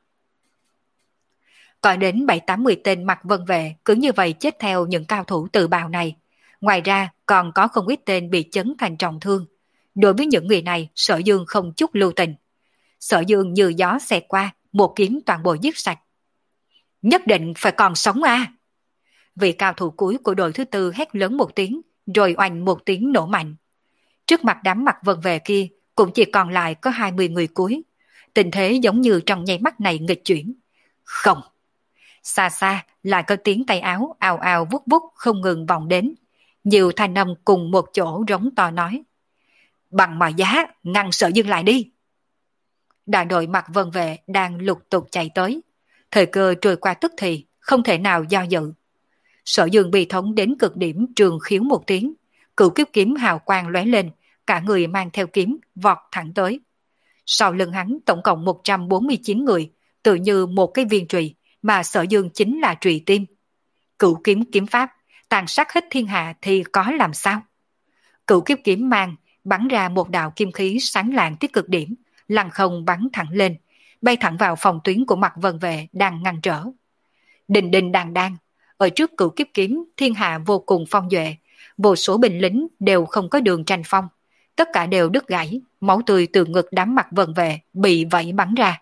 Có đến bảy tám mươi tên Mạc Vân Vệ cứ như vậy chết theo những cao thủ tự bào này. Ngoài ra còn có không ít tên bị chấn thành trọng thương. Đối với những người này, Sở Dương không chút lưu tình. Sở Dương như gió xẹt qua, một kiếm toàn bộ giết sạch. Nhất định phải còn sống à! Vị cao thủ cuối của đội thứ tư hét lớn một tiếng, rồi oanh một tiếng nổ mạnh. Trước mặt đám Mạc Vân Vệ kia, cũng chỉ còn lại có hai mươi người cuối. Tình thế giống như trong nháy mắt này nghịch chuyển. Không! Xa xa lại có tiếng tay áo ào ào vút vút không ngừng vọng đến. Nhiều thanh âm cùng một chỗ rống to nói. Bằng mọi giá, ngăn Sở Dương lại đi! Đại đội Mạc Vân Vệ đang lục tục chạy tới. Thời cơ trôi qua tức thì, không thể nào do dự. Sở Dương bị thống đến cực điểm trường khiếu một tiếng. Cửu kiếp kiếm hào quang lóe lên, cả người mang theo kiếm, vọt thẳng tới. Sau lưng hắn tổng cộng một trăm bốn mươi chín người, tự như một cái viên trùy, mà Sở Dương chính là trùy tim. Cửu kiếm kiếm pháp, tàn sát hết thiên hạ thì có làm sao? Cửu kiếp kiếm mang, bắn ra một đạo kim khí sáng lạng tới cực điểm, lăng không bắn thẳng lên, bay thẳng vào phòng tuyến của Mạc Vân Vệ đang ngăn trở. Đình đình đàn đan, ở trước cửu kiếp kiếm, thiên hạ vô cùng phong duệ, vô số binh lính đều không có đường tranh phong, tất cả đều đứt gãy, máu tươi từ ngực đám Mạc Vân Vệ bị vẩy bắn ra.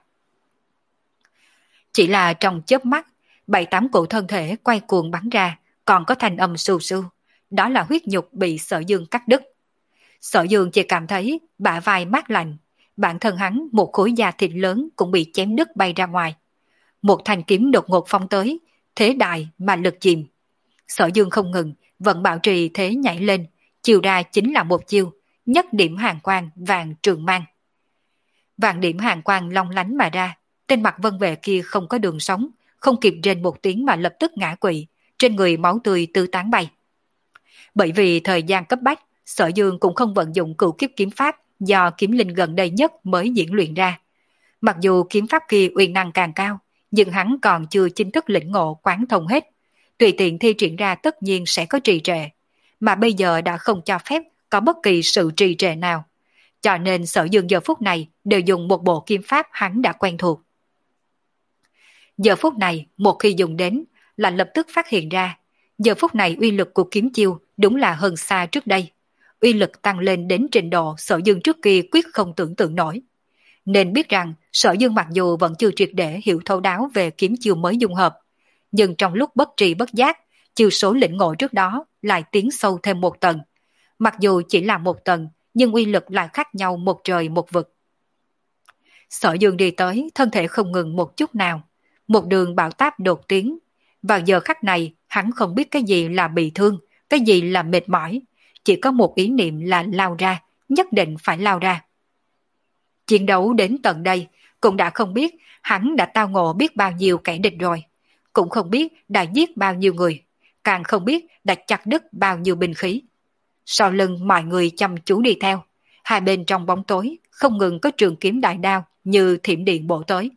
Chỉ là trong chớp mắt, bảy tám cụ thân thể quay cuồng bắn ra, còn có thanh âm sù sù, đó là huyết nhục bị Sở Dương cắt đứt. Sở Dương chỉ cảm thấy bả vai mát lạnh, bản thân hắn một khối da thịt lớn cũng bị chém đứt bay ra ngoài. Một thanh kiếm đột ngột phong tới, thế đại mà lực chìm. Sở Dương không ngừng, vẫn bảo trì thế nhảy lên, chiều ra chính là một chiêu, nhất điểm hàng quang vàng trường mang. Vàng điểm hàng quang long lánh mà ra, tên Mạc Vân Vệ kia không có đường sống, không kịp rên một tiếng mà lập tức ngã quỵ, trên người máu tươi tứ tán bay. Bởi vì thời gian cấp bách, Sở Dương cũng không vận dụng cửu kiếp kiếm pháp do kiếm linh gần đây nhất mới diễn luyện ra. Mặc dù kiếm pháp kia uy năng càng cao, nhưng hắn còn chưa chính thức lĩnh ngộ quán thông hết. Tùy tiện thi triển ra tất nhiên sẽ có trì trệ, mà bây giờ đã không cho phép có bất kỳ sự trì trệ nào. Cho nên Sở Dương giờ phút này đều dùng một bộ kiếm pháp hắn đã quen thuộc. Giờ phút này, một khi dùng đến, là lập tức phát hiện ra, giờ phút này uy lực của kiếm chiêu đúng là hơn xa trước đây. Uy lực tăng lên đến trình độ Sở Dương trước kia quyết không tưởng tượng nổi. Nên biết rằng Sở Dương mặc dù vẫn chưa triệt để hiểu thấu đáo về kiếm chiêu mới dung hợp, nhưng trong lúc bất trì bất giác, chiêu số lĩnh ngộ trước đó lại tiến sâu thêm một tầng. Mặc dù chỉ là một tầng, nhưng uy lực lại khác nhau một trời một vực. Sở Dương đi tới, thân thể không ngừng một chút nào. Một đường bão táp đột tiến. Vào giờ khắc này, hắn không biết cái gì là bị thương, cái gì là mệt mỏi. Chỉ có một ý niệm là lao ra, nhất định phải lao ra. Chiến đấu đến tận đây, cũng đã không biết hắn đã tao ngộ biết bao nhiêu kẻ địch rồi. Cũng không biết đã giết bao nhiêu người, càng không biết đã chặt đứt bao nhiêu binh khí. Sau lưng mọi người chăm chú đi theo, hai bên trong bóng tối không ngừng có trường kiếm đại đao như thiểm điện bổ tới.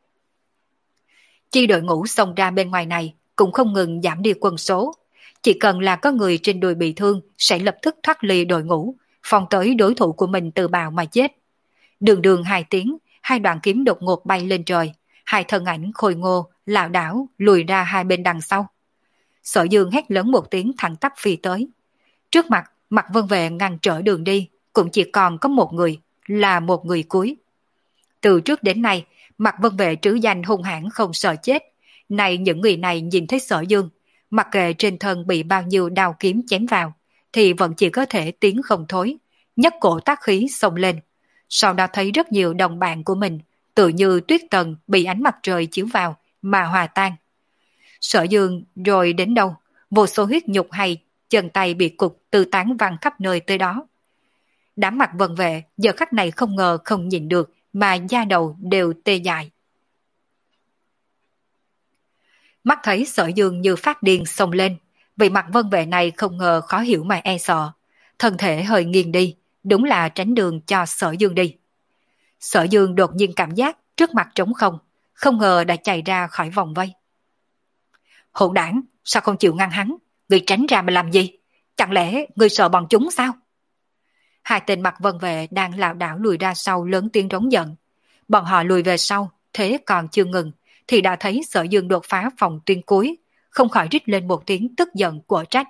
Chi đội ngũ xông ra bên ngoài này cũng không ngừng giảm đi quân số. Chỉ cần là có người trên đùi bị thương sẽ lập tức thoát ly đội ngũ, phong tới đối thủ của mình từ bào mà chết. Đường đường hai tiếng, hai đoạn kiếm đột ngột bay lên trời, hai thân ảnh khôi ngô, lảo đảo lùi ra hai bên đằng sau. Sở Dương hét lớn một tiếng thẳng tắp phi tới. Trước mặt, Mạc Vân Vệ ngăn trở đường đi, cũng chỉ còn có một người, là một người cuối. Từ trước đến nay, Mạc Vân Vệ trứ danh hung hãn không sợ chết. Này những người này nhìn thấy Sở Dương, mặc kệ trên thân bị bao nhiêu đao kiếm chém vào, thì vẫn chỉ có thể tiến không thối, nhấc cổ tác khí xông lên. Sau đó thấy rất nhiều đồng bạn của mình, tự như tuyết tầng bị ánh mặt trời chiếu vào mà hòa tan. Sở Dương rồi đến đâu, vô số huyết nhục hay chân tay bị cục tư tán văng khắp nơi tới đó. Đám Mạc Vân Vệ giờ khắc này không ngờ không nhìn được mà da đầu đều tê dại. Mắt thấy Sở Dương như phát điên xông lên, vị Mạc Vân Vệ này không ngờ khó hiểu mà e sợ, thân thể hơi nghiêng đi, đúng là tránh đường cho Sở Dương đi. Sở Dương đột nhiên cảm giác trước mặt trống không, không ngờ đã chạy ra khỏi vòng vây. Hỗn đảng, sao không chịu ngăn hắn? Người tránh ra mà làm gì? Chẳng lẽ người sợ bọn chúng sao? Hai tên Mạc Vân Vệ đang lảo đảo lùi ra sau lớn tiếng rống giận. Bọn họ lùi về sau, thế còn chưa ngừng, thì đã thấy Sở Dương đột phá phòng tuyến cuối, không khỏi rít lên một tiếng tức giận của trách.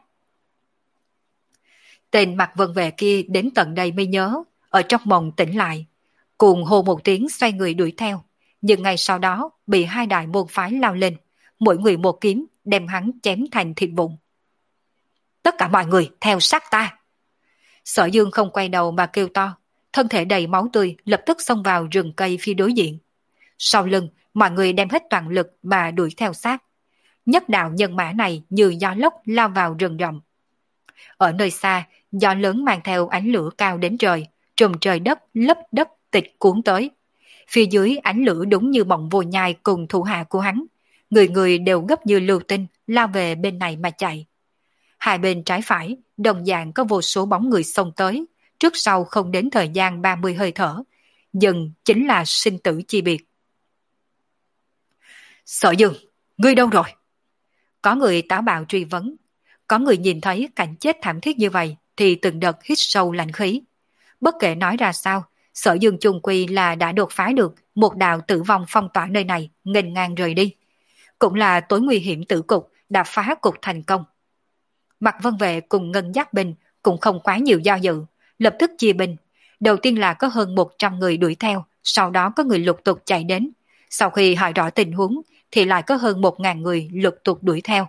Tên Mạc Vân Vệ kia đến tận đây mới nhớ, ở trong mộng tỉnh lại, cùng hô một tiếng xoay người đuổi theo, nhưng ngay sau đó bị hai đại môn phái lao lên, mỗi người một kiếm đem hắn chém thành thịt vụn. Tất cả mọi người theo sát ta! Sở Dương không quay đầu mà kêu to, thân thể đầy máu tươi lập tức xông vào rừng cây phía đối diện. Sau lưng, mọi người đem hết toàn lực mà đuổi theo sát. Nhất đạo nhân mã này như gió lốc lao vào rừng rậm. Ở nơi xa, gió lớn mang theo ánh lửa cao đến trời, trùm trời đất lấp đất tịch cuốn tới. Phía dưới ánh lửa đúng như bọn vô nhai cùng thủ hạ của hắn. Người người đều gấp như lưu tinh lao về bên này mà chạy. Hai bên trái phải đồng dạng có vô số bóng người xông tới, trước sau không đến thời gian ba mươi hơi thở, dần chính là sinh tử chi biệt. Sở Dương, ngươi đâu rồi? Có người táo bạo truy vấn, có người nhìn thấy cảnh chết thảm thiết như vậy thì từng đợt hít sâu lạnh khí. Bất kể nói ra sao, Sở Dương chung quy là đã đột phá được một đạo tử vong phong tỏa nơi này, nghênh ngang rời đi. Cũng là tối nguy hiểm tử cục đã phá cục thành công. Mạc Vân Vệ cùng Ngân Giác Binh cũng không quá nhiều do dự, lập tức chia binh. Đầu tiên là có hơn một trăm người đuổi theo, sau đó có người lục tục chạy đến. Sau khi hỏi rõ tình huống thì lại có hơn một ngàn người lục tục đuổi theo.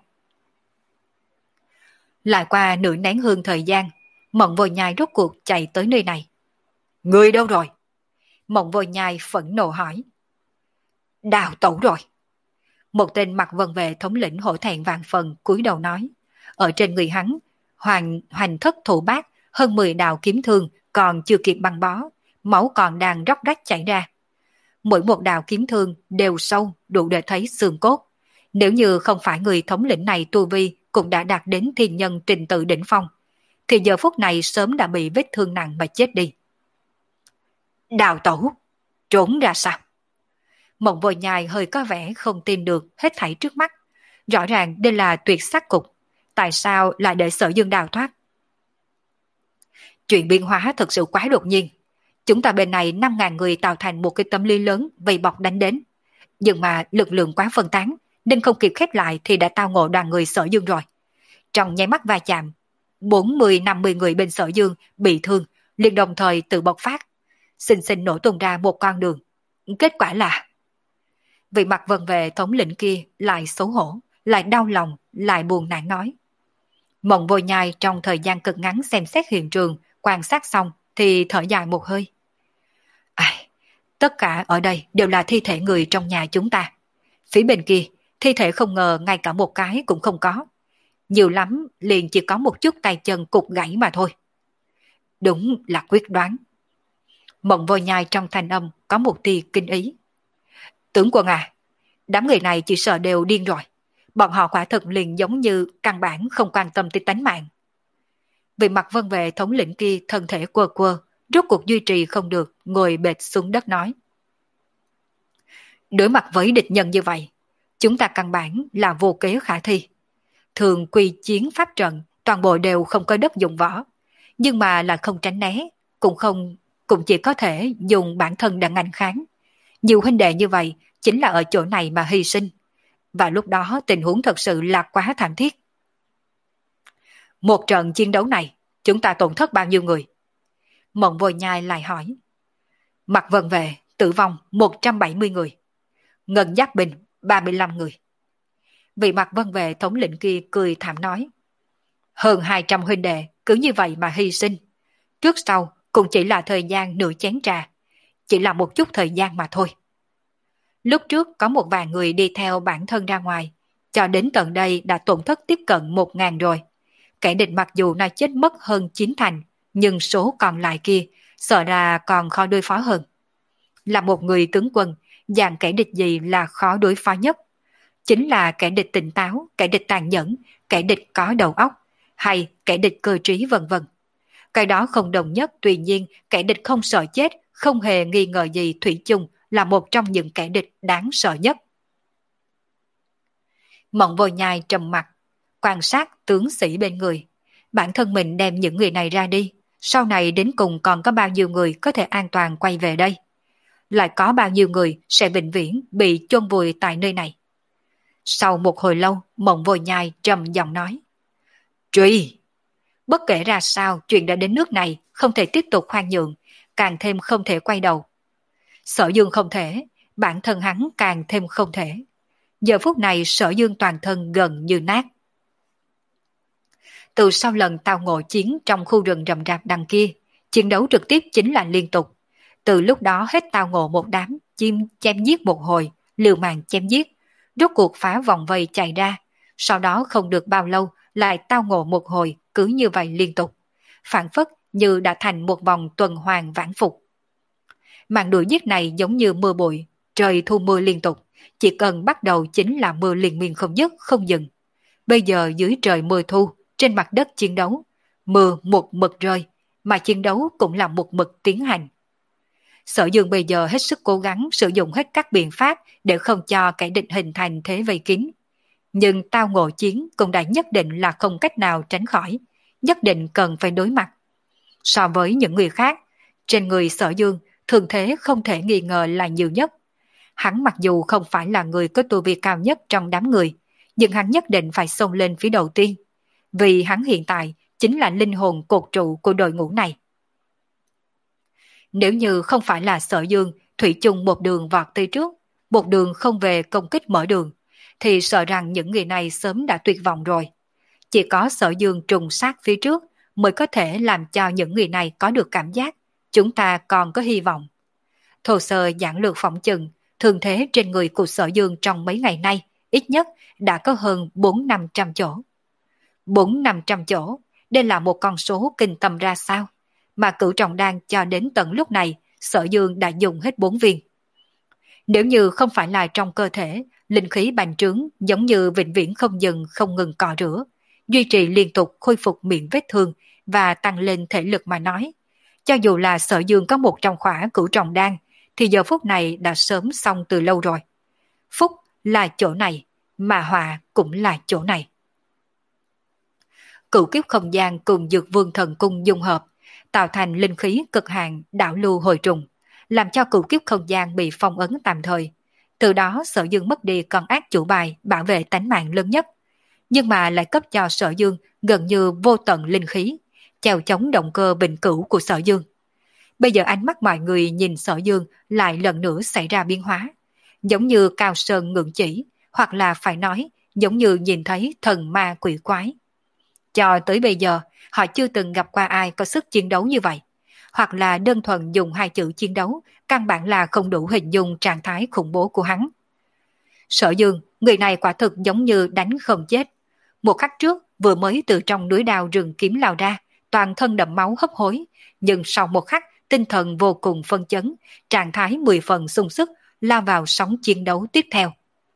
Lại qua nửa nén hương thời gian, Mộng Vô Nhai rốt cuộc chạy tới nơi này. Người đâu rồi? Mộng Vô Nhai phẫn nộ hỏi. Đào tẩu rồi. Một tên Mạc Vân Vệ thống lĩnh hổ thẹn vàng phần cúi đầu nói. Ở trên người hắn, hoành, hoành thất thủ bát, hơn mười đạo kiếm thương còn chưa kịp băng bó, máu còn đang róc rách chảy ra. Mỗi một đạo kiếm thương đều sâu, đủ để thấy xương cốt. Nếu như không phải người thống lĩnh này tu vi cũng đã đạt đến thiên nhân trình tự đỉnh phong, thì giờ phút này sớm đã bị vết thương nặng mà chết đi. Đào tẩu, trốn ra sao? Mộng Vô Nhai hơi có vẻ không tin được hết thảy trước mắt. Rõ ràng đây là tuyệt sát cục. Tại sao lại để Sở Dương đào thoát? Chuyện biến hóa thật sự quá đột nhiên. Chúng ta bên này năm ngàn người tạo thành một cái tâm lý lớn vây bọc đánh đến. Nhưng mà lực lượng quá phân tán, nên không kịp khép lại thì đã tao ngộ đoàn người Sở Dương rồi. Trong nháy mắt va chạm, bốn mươi năm mươi người bên Sở Dương bị thương, liền đồng thời tự bộc phát. Xinh xinh nổ tung ra một con đường. Kết quả là... Vị Mặt Vân Vệ thống lĩnh kia lại xấu hổ, lại đau lòng, lại buồn nản nói. Mộng Vô Nhai trong thời gian cực ngắn xem xét hiện trường, quan sát xong thì thở dài một hơi. Ai, tất cả ở đây đều là thi thể người trong nhà chúng ta. Phía bên kia, thi thể không ngờ ngay cả một cái cũng không có. Nhiều lắm liền chỉ có một chút tay chân cục gãy mà thôi. Đúng là quyết đoán. Mộng Vô Nhai trong thanh âm có một tia kinh ý. Tướng quân à, đám người này chỉ sợ đều điên rồi. Bọn họ quả thực liền giống như căn bản không quan tâm tới tánh mạng. Vị Mặt Vân Vệ thống lĩnh kia thân thể quơ quơ, rốt cuộc duy trì không được, ngồi bệt xuống đất nói. Đối mặt với địch nhân như vậy, chúng ta căn bản là vô kế khả thi. Thường quy chiến pháp trận, toàn bộ đều không có đất dụng võ. Nhưng mà là không tránh né, cũng không, cũng chỉ có thể dùng bản thân để ngăn kháng. Nhiều huynh đệ như vậy chính là ở chỗ này mà hy sinh. Và lúc đó tình huống thật sự là quá thảm thiết. Một trận chiến đấu này, chúng ta tổn thất bao nhiêu người? Mộng Vô Nhai lại hỏi. Mạc Vân Vệ tử vong một trăm bảy mươi người. Ngân Giác Bình ba mươi lăm người. Vị Mạc Vân Vệ thống lĩnh kia cười thảm nói. Hơn hai trăm huynh đệ cứ như vậy mà hy sinh. Trước sau cũng chỉ là thời gian nửa chén trà. Chỉ là một chút thời gian mà thôi. Lúc trước có một vài người đi theo bản thân ra ngoài. Cho đến tận đây đã tổn thất tiếp cận một ngàn rồi. Kẻ địch mặc dù nó chết mất hơn chín thành, nhưng số còn lại kia sợ ra còn khó đối phó hơn. Là một người tướng quân, dạng kẻ địch gì là khó đối phó nhất? Chính là kẻ địch tỉnh táo, kẻ địch tàn nhẫn, kẻ địch có đầu óc, hay kẻ địch cơ trí vân vân. Cái đó không đồng nhất, tuy nhiên kẻ địch không sợ chết, không hề nghi ngờ gì thủy chung là một trong những kẻ địch đáng sợ nhất. Mộng Vô Nhai trầm mặt, quan sát tướng sĩ bên người. Bản thân mình đem những người này ra đi, sau này đến cùng còn có bao nhiêu người có thể an toàn quay về đây? Lại có bao nhiêu người sẽ vĩnh viễn bị chôn vùi tại nơi này? Sau một hồi lâu, Mộng Vô Nhai trầm giọng nói. Truy! Bất kể ra sao, chuyện đã đến nước này, không thể tiếp tục khoan nhượng, càng thêm không thể quay đầu. Sở Dương không thể, bản thân hắn càng thêm không thể. Giờ phút này Sở Dương toàn thân gần như nát. Từ sau lần tao ngộ chiến trong khu rừng rậm rạp đằng kia, chiến đấu trực tiếp chính là liên tục. Từ lúc đó hết tao ngộ một đám, chim chém giết một hồi, liều mạng chém giết, rốt cuộc phá vòng vây chạy ra, sau đó không được bao lâu lại tao ngộ một hồi, cứ như vậy liên tục. Phản phất như đã thành một vòng tuần hoàn vãn phục. Màn đuổi giết này giống như mưa bụi, trời thu mưa liên tục, chỉ cần bắt đầu chính là mưa liên miên không dứt không dừng. Bây giờ dưới trời mưa thu, trên mặt đất chiến đấu, mưa một mực rơi, mà chiến đấu cũng là một mực tiến hành. Sở Dương bây giờ hết sức cố gắng sử dụng hết các biện pháp để không cho kẻ địch hình thành thế vây kín. Nhưng tao ngộ chiến cũng đã nhất định là không cách nào tránh khỏi, nhất định cần phải đối mặt. So với những người khác, trên người Sở Dương thường thế không thể nghi ngờ là nhiều nhất. Hắn mặc dù không phải là người có tu vi cao nhất trong đám người, nhưng hắn nhất định phải xông lên phía đầu tiên, vì hắn hiện tại chính là linh hồn cột trụ của đội ngũ này. Nếu như không phải là Sở Dương thủy chung một đường vọt tới trước, một đường không về công kích mở đường, thì sợ rằng những người này sớm đã tuyệt vọng rồi. Chỉ có Sở Dương trùng sát phía trước mới có thể làm cho những người này có được cảm giác chúng ta còn có hy vọng. Thô sơ giản lược phỏng chừng, thường thế trên người của Sở Dương trong mấy ngày nay ít nhất đã có hơn bốn năm trăm chỗ. Bốn năm trăm chỗ, đây là một con số kinh tâm ra sao, mà Cửu Trọng Đan cho đến tận lúc này Sở Dương đã dùng hết bốn viên. Nếu như không phải là trong cơ thể linh khí bành trướng giống như vĩnh viễn không dừng không ngừng cọ rửa, duy trì liên tục khôi phục miệng vết thương và tăng lên thể lực mà nói, cho dù là Sở Dương có một trong khỏa Cửu Trọng Đan thì giờ phút này đã sớm xong từ lâu rồi. Phúc là chỗ này, mà họa cũng là chỗ này. Cửu kiếp không gian cùng Dược Vương Thần Cung dung hợp, tạo thành linh khí cực hạn đảo lưu hồi trùng, làm cho cửu kiếp không gian bị phong ấn tạm thời. Từ đó Sở Dương mất đi con ác chủ bài bảo vệ tánh mạng lớn nhất, nhưng mà lại cấp cho Sở Dương gần như vô tận linh khí, chèo chống động cơ bình cửu của Sở Dương. Bây giờ ánh mắt mọi người nhìn Sở Dương lại lần nữa xảy ra biến hóa, giống như cao sơn ngưỡng chỉ, hoặc là phải nói giống như nhìn thấy thần ma quỷ quái. Cho tới bây giờ, họ chưa từng gặp qua ai có sức chiến đấu như vậy, hoặc là đơn thuần dùng hai chữ chiến đấu, căn bản là không đủ hình dung trạng thái khủng bố của hắn. Sở Dương, người này quả thực giống như đánh không chết. Một khắc trước, vừa mới từ trong núi đao rừng kiếm lao ra, toàn thân đẫm máu hấp hối, nhưng sau một khắc, tinh thần vô cùng phân chấn, trạng thái mười phần sung sức, lao vào sóng chiến đấu tiếp theo.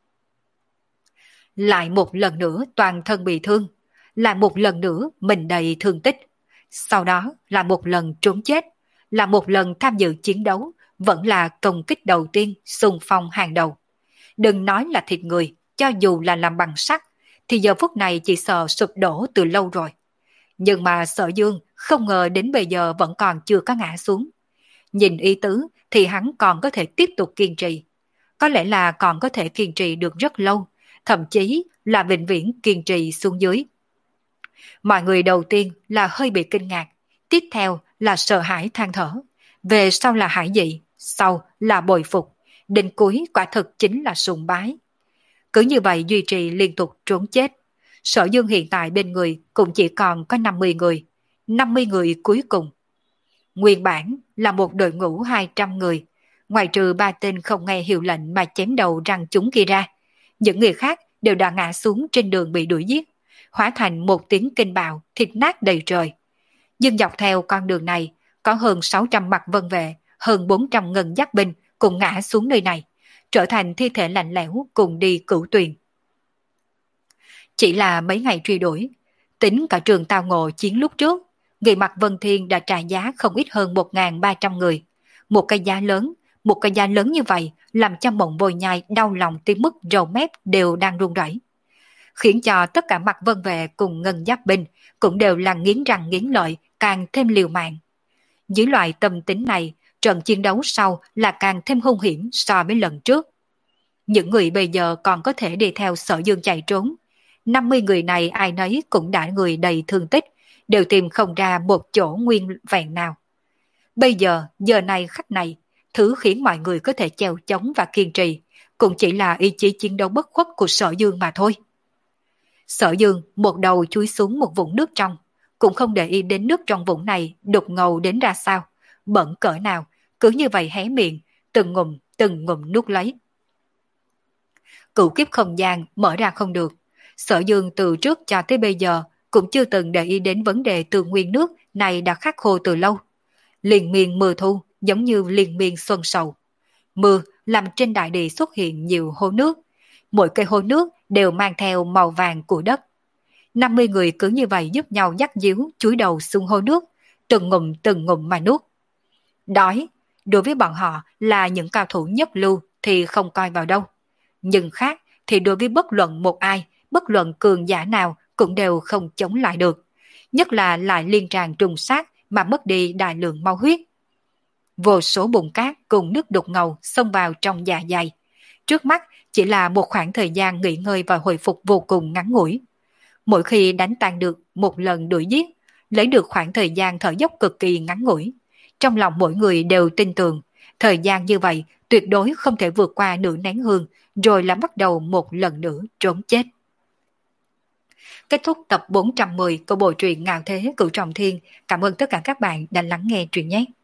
Lại một lần nữa toàn thân bị thương, lại một lần nữa mình đầy thương tích, sau đó là một lần trốn chết, là một lần tham dự chiến đấu, vẫn là công kích đầu tiên xung phong hàng đầu. Đừng nói là thịt người, cho dù là làm bằng sắt, thì giờ phút này chỉ sợ sụp đổ từ lâu rồi. Nhưng mà Sở Dương không ngờ đến bây giờ vẫn còn chưa có ngã xuống. Nhìn ý tứ thì hắn còn có thể tiếp tục kiên trì. Có lẽ là còn có thể kiên trì được rất lâu, thậm chí là vĩnh viễn kiên trì xuống dưới. Mọi người đầu tiên là hơi bị kinh ngạc, tiếp theo là sợ hãi than thở, về sau là hải dị, sau là bồi phục, đến cuối quả thực chính là sùng bái. Cứ như vậy duy trì liên tục trốn chết. Sở Dương hiện tại bên người cũng chỉ còn có năm mươi người, năm mươi người cuối cùng. Nguyên bản là một đội ngũ hai trăm người, ngoài trừ ba tên không nghe hiệu lệnh mà chém đầu răng chúng kia ra, những người khác đều đã ngã xuống trên đường bị đuổi giết, hóa thành một tiếng kinh bạo, thịt nát đầy trời. Nhưng dọc theo con đường này, có hơn sáu trăm mặt vân vệ, hơn bốn trăm ngân giáp binh cùng ngã xuống nơi này, trở thành thi thể lạnh lẽo cùng đi cửu tuyền. Chỉ là mấy ngày truy đuổi, tính cả trường tao ngộ chiến lúc trước, người mặt Vân Thiên đã trả giá không ít hơn một nghìn ba trăm người. Một cái giá lớn, một cái giá lớn như vậy làm cho Mộng Vô Nhai đau lòng tới mức râu mép đều đang run rẩy, khiến cho tất cả mặt vân vệ cùng ngân giáp binh cũng đều là nghiến răng nghiến lợi, càng thêm liều mạng. Dưới loại tâm tính này, trận chiến đấu sau là càng thêm hung hiểm so với lần trước. Những người bây giờ còn có thể đi theo Sở Dương chạy trốn. năm mươi người này ai nấy cũng đã người đầy thương tích, đều tìm không ra một chỗ nguyên vẹn nào. Bây giờ, giờ này khắc này, thứ khiến mọi người có thể chèo chống và kiên trì, cũng chỉ là ý chí chiến đấu bất khuất của Sở Dương mà thôi. Sở Dương một đầu chui xuống một vũng nước trong, cũng không để ý đến nước trong vũng này đục ngầu đến ra sao, bẩn cỡ nào, cứ như vậy hé miệng, từng ngụm từng ngụm nuốt lấy. Cửu kiếp không gian mở ra không được, Sở Dương từ trước cho tới bây giờ cũng chưa từng để ý đến vấn đề từ nguyên nước này đã khắc khô từ lâu. Liên miên mưa thu giống như liên miên xuân sầu. Mưa làm trên đại địa xuất hiện nhiều hồ nước, mỗi cây hồ nước đều mang theo màu vàng của đất. năm mươi người cứ như vậy giúp nhau dắt díu chúi đầu xuống hồ nước, từng ngụm từng ngụm mà nuốt. Đói, đối với bọn họ là những cao thủ nhất lưu thì không coi vào đâu. Nhưng khác thì đối với bất luận một ai, bất luận cường giả nào cũng đều không chống lại được. Nhất là lại liên tràn trùng sát mà mất đi đại lượng máu huyết. Vô số bùn cát cùng nước đục ngầu xông vào trong dạ dày. Trước mắt chỉ là một khoảng thời gian nghỉ ngơi và hồi phục vô cùng ngắn ngủi. Mỗi khi đánh tan được một lần đuổi giết, lấy được khoảng thời gian thở dốc cực kỳ ngắn ngủi. Trong lòng mỗi người đều tin tưởng, thời gian như vậy tuyệt đối không thể vượt qua nửa nén hương, rồi là bắt đầu một lần nữa trốn chết. Kết thúc tập bốn trăm mười của bộ truyện Ngạo Thế Cửu Trọng Thiên. Cảm ơn tất cả các bạn đã lắng nghe truyện nhé.